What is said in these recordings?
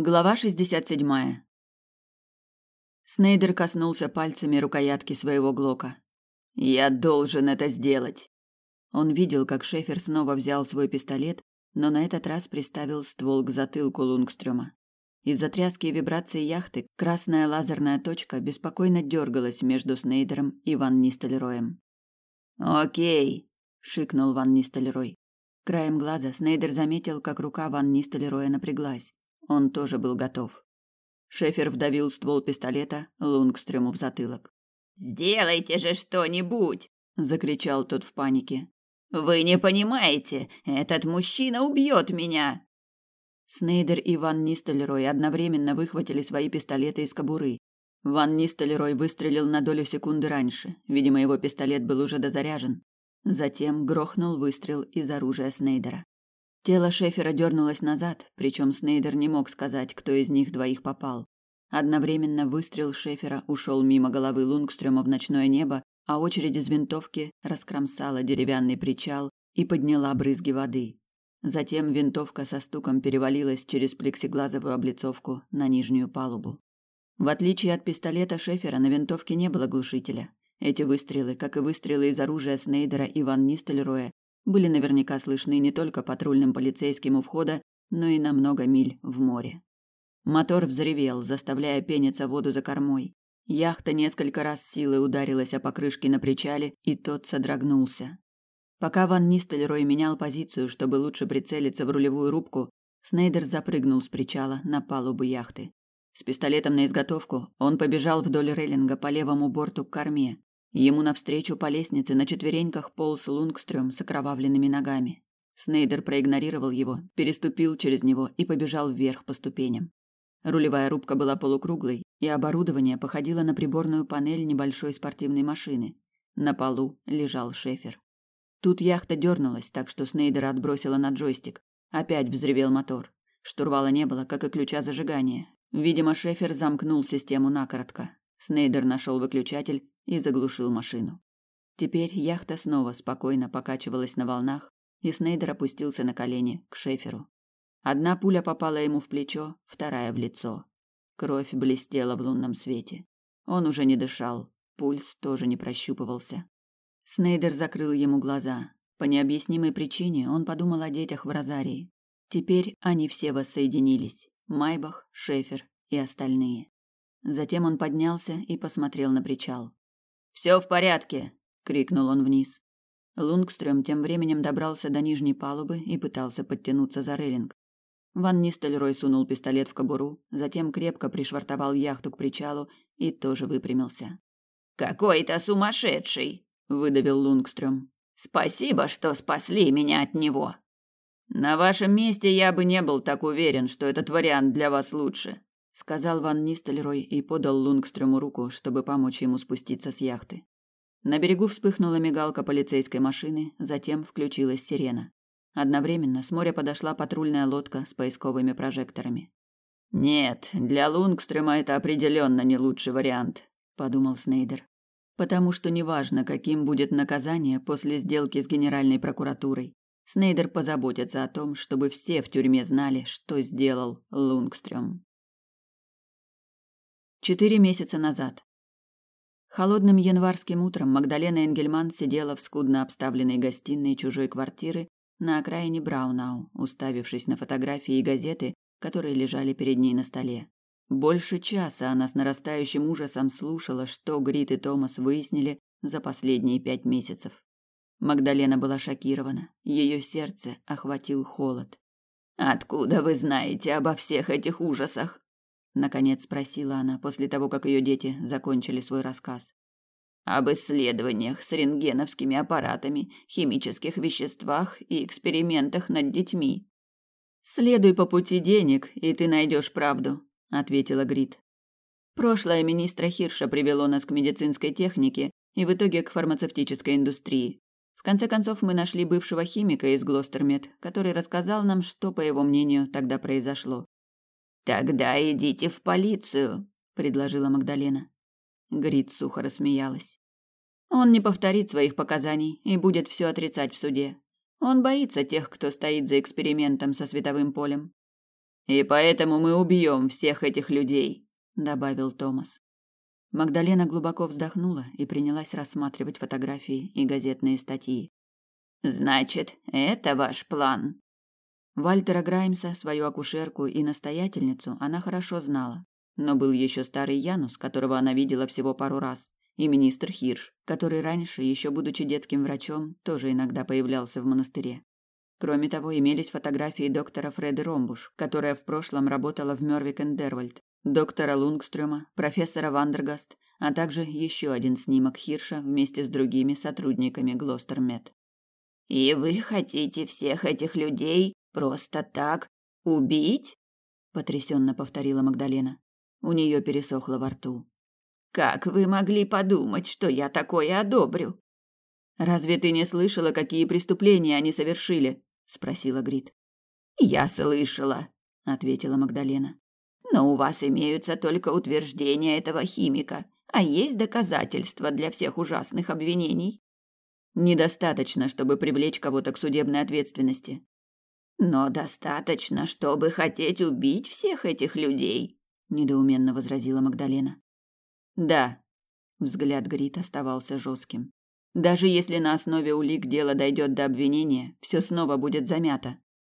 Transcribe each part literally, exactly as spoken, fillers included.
Глава шестьдесят седьмая. Снейдер коснулся пальцами рукоятки своего глока. «Я должен это сделать!» Он видел, как Шефер снова взял свой пистолет, но на этот раз приставил ствол к затылку Лунгстрёма. Из-за тряски и вибрации яхты красная лазерная точка беспокойно дергалась между Снейдером и Ван Нистельроем. «Окей!» – шикнул Ван Нистельрой. Краем глаза Снейдер заметил, как рука Ван Нистельроя напряглась. Он тоже был готов. Шефер вдавил ствол пистолета Лунгстрёму в затылок. «Сделайте же что-нибудь!» – закричал тот в панике. «Вы не понимаете, этот мужчина убьет меня!» Снейдер и Ван Нистельрой одновременно выхватили свои пистолеты из кобуры. Ван Нистельрой выстрелил на долю секунды раньше, видимо, его пистолет был уже дозаряжен. Затем грохнул выстрел из оружия Снейдера. Тело Шефера дернулось назад, причем Снейдер не мог сказать, кто из них двоих попал. Одновременно выстрел Шефера ушел мимо головы Лунгстрёма в ночное небо, а очередь из винтовки раскромсала деревянный причал и подняла брызги воды. Затем винтовка со стуком перевалилась через плексиглазовую облицовку на нижнюю палубу. В отличие от пистолета Шефера, на винтовке не было глушителя. Эти выстрелы, как и выстрелы из оружия Снейдера и Ван Нистельроя, были наверняка слышны не только патрульным полицейским у входа, но и на много миль в море. Мотор взревел, заставляя пениться воду за кормой. Яхта несколько раз силой ударилась о покрышки на причале, и тот содрогнулся. Пока Ван Нистельрой менял позицию, чтобы лучше прицелиться в рулевую рубку, Снейдер запрыгнул с причала на палубу яхты. С пистолетом на изготовку он побежал вдоль рейлинга по левому борту к корме. Ему навстречу по лестнице на четвереньках полз Лунгстрём с окровавленными ногами. Снейдер проигнорировал его, переступил через него и побежал вверх по ступеням. Рулевая рубка была полукруглой, и оборудование походило на приборную панель небольшой спортивной машины. На полу лежал Шефер. Тут яхта дернулась, так что Снейдера отбросила на джойстик. Опять взревел мотор. Штурвала не было, как и ключа зажигания. Видимо, Шефер замкнул систему накоротко. Снейдер нашел выключатель и заглушил машину. Теперь яхта снова спокойно покачивалась на волнах, и Снейдер опустился на колени к Шеферу. Одна пуля попала ему в плечо, вторая в лицо. Кровь блестела в лунном свете. Он уже не дышал, пульс тоже не прощупывался. Снейдер закрыл ему глаза. По необъяснимой причине он подумал о детях в розарии. Теперь они все воссоединились: Майбах, Шефер и остальные. Затем он поднялся и посмотрел на причал. «Все в порядке!» – крикнул он вниз. Лунгстрём тем временем добрался до нижней палубы и пытался подтянуться за рейлинг. Ван Нистельрой сунул пистолет в кобуру, затем крепко пришвартовал яхту к причалу и тоже выпрямился. «Какой-то сумасшедший!» – выдавил Лунгстрём. «Спасибо, что спасли меня от него!» «На вашем месте я бы не был так уверен, что этот вариант для вас лучше», — сказал Ван Нистельрой и подал Лунгстрёму руку, чтобы помочь ему спуститься с яхты. На берегу вспыхнула мигалка полицейской машины, затем включилась сирена. Одновременно с моря подошла патрульная лодка с поисковыми прожекторами. «Нет, для Лунгстрёма это определенно не лучший вариант», — подумал Снейдер. «Потому что неважно, каким будет наказание после сделки с Генеральной прокуратурой, Снейдер позаботится о том, чтобы все в тюрьме знали, что сделал Лунгстрём». Четыре месяца назад. Холодным январским утром Магдалена Энгельман сидела в скудно обставленной гостиной чужой квартиры на окраине Браунау, уставившись на фотографии и газеты, которые лежали перед ней на столе. Больше часа она с нарастающим ужасом слушала, что Грит и Томас выяснили за последние пять месяцев. Магдалена была шокирована, ее сердце охватил холод. «Откуда вы знаете обо всех этих ужасах?» Наконец спросила она после того, как ее дети закончили свой рассказ. «Об исследованиях с рентгеновскими аппаратами, химических веществах и экспериментах над детьми». «Следуй по пути денег, и ты найдешь правду», — ответила Грит. «Прошлое министра Хирша привело нас к медицинской технике и в итоге к фармацевтической индустрии. В конце концов мы нашли бывшего химика из Глостермет, который рассказал нам, что, по его мнению, тогда произошло. «Тогда идите в полицию», — предложила Магдалена. Грит сухо рассмеялась. «Он не повторит своих показаний и будет все отрицать в суде. Он боится тех, кто стоит за экспериментом со световым полем». И поэтому мы убьем всех этих людей, добавил Томас. Магдалена глубоко вздохнула и принялась рассматривать фотографии и газетные статьи. Значит, это ваш план? Вальтера Граймса, свою акушерку и настоятельницу, она хорошо знала. Но был еще старый Янус, которого она видела всего пару раз, и министр Хирш, который раньше, еще будучи детским врачом, тоже иногда появлялся в монастыре. Кроме того, имелись фотографии доктора Фреды Ромбуш, которая в прошлом работала в Мёрвик энд Дервальд, доктора Лунгстрёма, профессора Вандергаст, а также еще один снимок Хирша вместе с другими сотрудниками Глостермед. «И вы хотите всех этих людей просто так убить?» – потрясенно повторила Магдалена. У нее пересохло во рту. «Как вы могли подумать, что я такое одобрю?» «Разве ты не слышала, какие преступления они совершили?» – спросила Грит. «Я слышала», – ответила Магдалена. «Но у вас имеются только утверждения этого химика, а есть доказательства для всех ужасных обвинений?» «Недостаточно, чтобы привлечь кого-то к судебной ответственности». «Но достаточно, чтобы хотеть убить всех этих людей», – недоуменно возразила Магдалена. «Да», – взгляд Грит оставался жестким. «Даже если на основе улик дело дойдет до обвинения, все снова будет замято».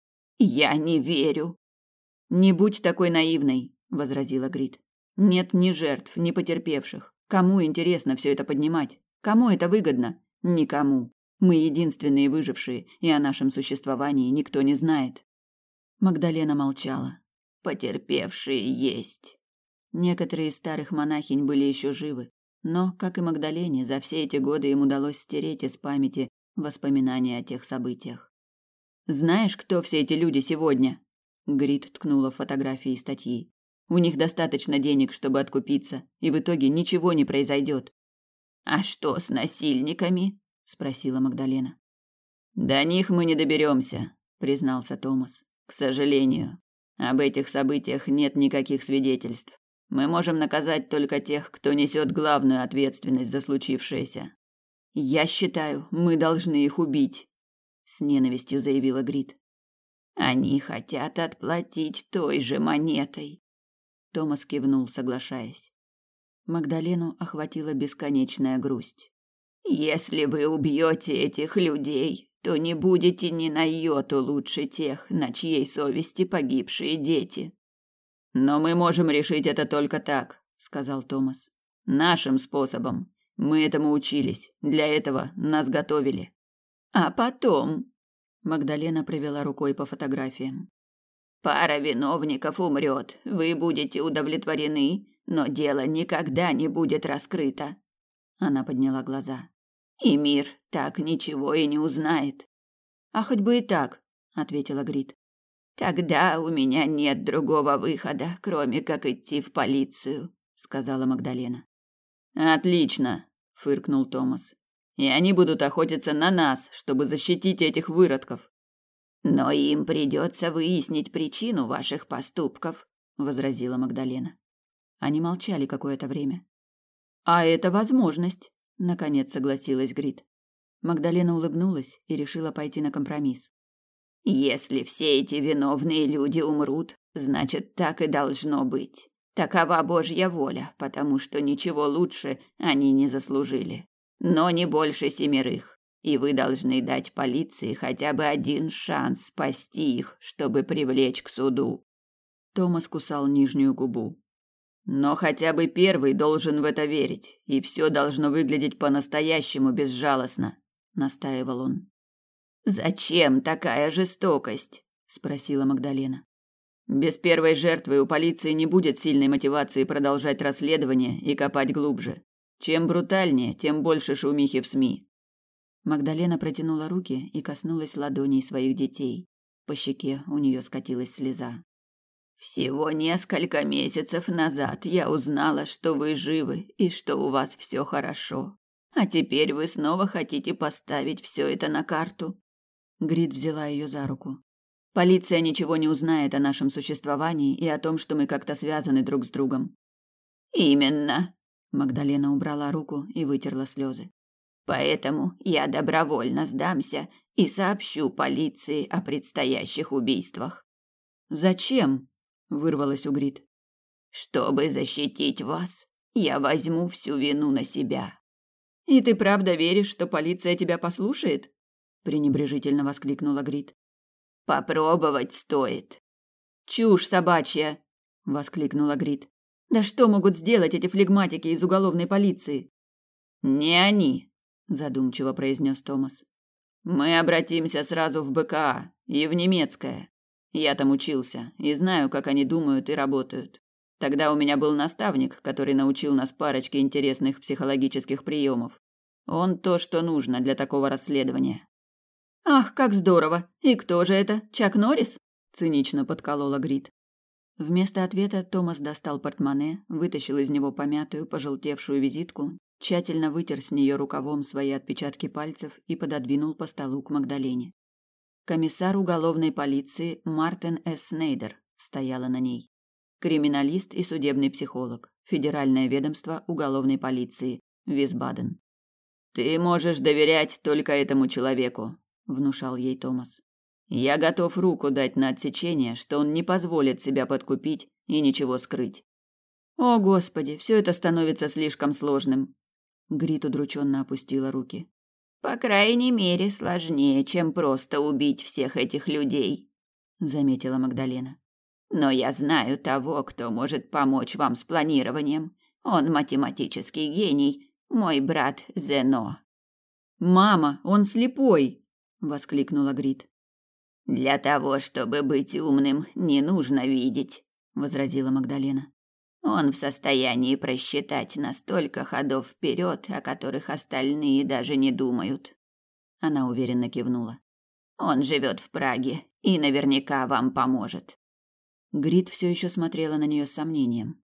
«Я не верю». «Не будь такой наивной», – возразила Грит. «Нет ни жертв, ни потерпевших. Кому интересно все это поднимать? Кому это выгодно? Никому. Мы единственные выжившие, и о нашем существовании никто не знает». Магдалена молчала. «Потерпевшие есть». Некоторые из старых монахинь были еще живы, но, как и Магдалене, за все эти годы им удалось стереть из памяти воспоминания о тех событиях. «Знаешь, кто все эти люди сегодня?» Грит ткнула в фотографии и статьи. «У них достаточно денег, чтобы откупиться, и в итоге ничего не произойдет». «А что с насильниками?» – спросила Магдалена. «До них мы не доберемся», – признался Томас. «К сожалению, об этих событиях нет никаких свидетельств. Мы можем наказать только тех, кто несет главную ответственность за случившееся». «Я считаю, мы должны их убить», – с ненавистью заявила Грит. «Они хотят отплатить той же монетой». Томас кивнул, соглашаясь. Магдалену охватила бесконечная грусть. «Если вы убьете этих людей, то не будете ни на йоту лучше тех, на чьей совести погибшие дети». «Но мы можем решить это только так», — сказал Томас. «Нашим способом. Мы этому учились. Для этого нас готовили». «А потом...» — Магдалена провела рукой по фотографиям. «Пара виновников умрет. Вы будете удовлетворены, но дело никогда не будет раскрыто». Она подняла глаза. «И мир так ничего и не узнает». «А хоть бы и так», — ответила Грит. «Тогда у меня нет другого выхода, кроме как идти в полицию», — сказала Магдалена. «Отлично», — фыркнул Томас. «И они будут охотиться на нас, чтобы защитить этих выродков». «Но им придется выяснить причину ваших поступков», — возразила Магдалена. Они молчали какое-то время. «А это возможность», — наконец согласилась Грит. Магдалена улыбнулась и решила пойти на компромисс. «Если все эти виновные люди умрут, значит, так и должно быть. Такова Божья воля, потому что ничего лучше они не заслужили. Но не больше семерых, и вы должны дать полиции хотя бы один шанс спасти их, чтобы привлечь к суду». Томас кусал нижнюю губу. «Но хотя бы первый должен в это верить, и все должно выглядеть по-настоящему безжалостно», — настаивал он. «Зачем такая жестокость?» – спросила Магдалена. «Без первой жертвы у полиции не будет сильной мотивации продолжать расследование и копать глубже. Чем брутальнее, тем больше шумихи в СМИ». Магдалена протянула руки и коснулась ладоней своих детей. По щеке у нее скатилась слеза. «Всего несколько месяцев назад я узнала, что вы живы и что у вас все хорошо. А теперь вы снова хотите поставить все это на карту?» Грит взяла ее за руку. «Полиция ничего не узнает о нашем существовании и о том, что мы как-то связаны друг с другом». «Именно», — Магдалена убрала руку и вытерла слезы. «Поэтому я добровольно сдамся и сообщу полиции о предстоящих убийствах». «Зачем?» вырвалось у Грит. Чтобы защитить вас, я возьму всю вину на себя. И ты правда веришь, что полиция тебя послушает? Пренебрежительно воскликнула Грит. Попробовать стоит. Чушь собачья, воскликнула Грит. Да что могут сделать эти флегматики из уголовной полиции? Не они, задумчиво произнес Томас. Мы обратимся сразу в бэ ка а и в немецкое. Я там учился и знаю, как они думают и работают. Тогда у меня был наставник, который научил нас парочке интересных психологических приемов. Он то, что нужно для такого расследования. Ах, как здорово! И кто же это? Чак Норрис? Цинично подколола Грит. Вместо ответа Томас достал портмоне, вытащил из него помятую, пожелтевшую визитку, тщательно вытер с нее рукавом свои отпечатки пальцев и пододвинул по столу к Магдалене. Комиссар уголовной полиции Мартин С. Снейдер стояла на ней. Криминалист и судебный психолог. Федеральное ведомство уголовной полиции. Висбаден. «Ты можешь доверять только этому человеку», – внушал ей Томас. «Я готов руку дать на отсечение, что он не позволит себя подкупить и ничего скрыть». «О, Господи, все это становится слишком сложным». Грит удрученно опустила руки. «По крайней мере, сложнее, чем просто убить всех этих людей», – заметила Магдалена. «Но я знаю того, кто может помочь вам с планированием. Он математический гений, мой брат Зено». «Мама, он слепой!» – воскликнула Грит. «Для того, чтобы быть умным, не нужно видеть», – возразила Магдалена. «Он в состоянии просчитать настолько ходов вперед, о которых остальные даже не думают». Она уверенно кивнула. «Он живет в Праге и наверняка вам поможет». Грит все еще смотрела на нее с сомнением.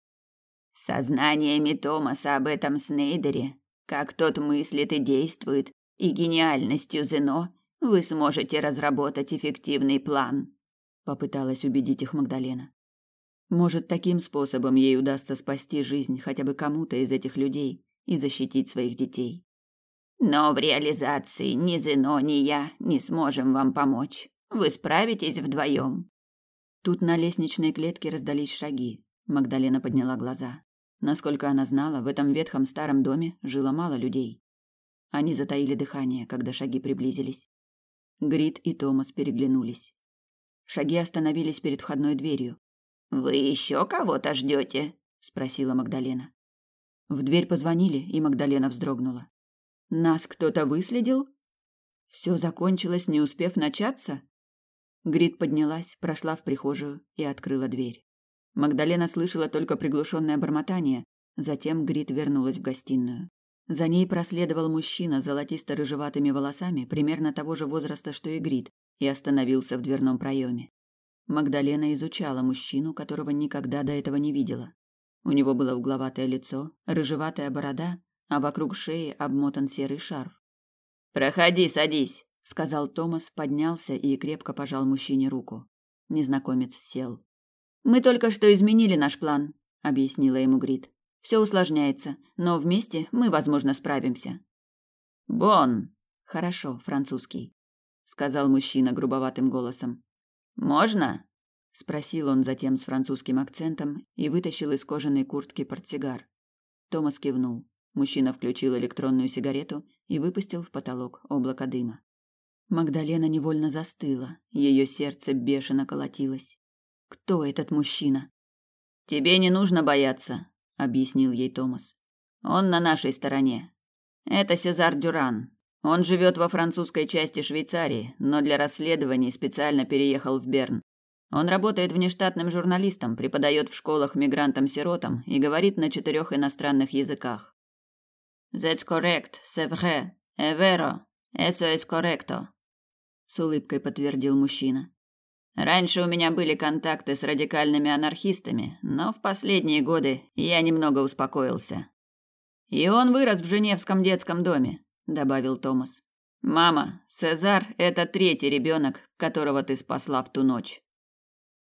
«Сознаниями Томаса об этом Снейдере, как тот мыслит и действует, и гениальностью Зено, вы сможете разработать эффективный план», – попыталась убедить их Магдалена. Может, таким способом ей удастся спасти жизнь хотя бы кому-то из этих людей и защитить своих детей. «Но в реализации ни Зено, ни я не сможем вам помочь. Вы справитесь вдвоем». Тут на лестничной клетке раздались шаги. Магдалена подняла глаза. Насколько она знала, в этом ветхом старом доме жило мало людей. Они затаили дыхание, когда шаги приблизились. Грит и Томас переглянулись. Шаги остановились перед входной дверью. «Вы еще кого-то ждете?» – спросила Магдалена. В дверь позвонили, и Магдалена вздрогнула. «Нас кто-то выследил? Все закончилось, не успев начаться?» Грит поднялась, прошла в прихожую и открыла дверь. Магдалена слышала только приглушенное бормотание, затем Грит вернулась в гостиную. За ней проследовал мужчина с золотисто-рыжеватыми волосами, примерно того же возраста, что и Грит, и остановился в дверном проеме. Магдалена изучала мужчину, которого никогда до этого не видела. У него было угловатое лицо, рыжеватая борода, а вокруг шеи обмотан серый шарф. «Проходи, садись», – сказал Томас, поднялся и крепко пожал мужчине руку. Незнакомец сел. «Мы только что изменили наш план», – объяснила ему Грит. «Все усложняется, но вместе мы, возможно, справимся». «Бон». «Хорошо, французский», – сказал мужчина грубоватым голосом. «Можно?» – спросил он затем с французским акцентом и вытащил из кожаной куртки портсигар. Томас кивнул. Мужчина включил электронную сигарету и выпустил в потолок облако дыма. Магдалена невольно застыла, ее сердце бешено колотилось. Кто этот мужчина? «Тебе не нужно бояться», – объяснил ей Томас. «Он на нашей стороне. Это Сезар Дюран. Он живет во французской части Швейцарии, но для расследований специально переехал в Берн. Он работает внештатным журналистом, преподает в школах мигрантам-сиротам и говорит на четырех иностранных языках». «That's correct, c'est vrai, è vero, eso es correcto», – с улыбкой подтвердил мужчина. «Раньше у меня были контакты с радикальными анархистами, но в последние годы я немного успокоился». «И он вырос в Женевском детском доме», – добавил Томас. «Мама, Сезар – это третий ребенок, которого ты спасла в ту ночь».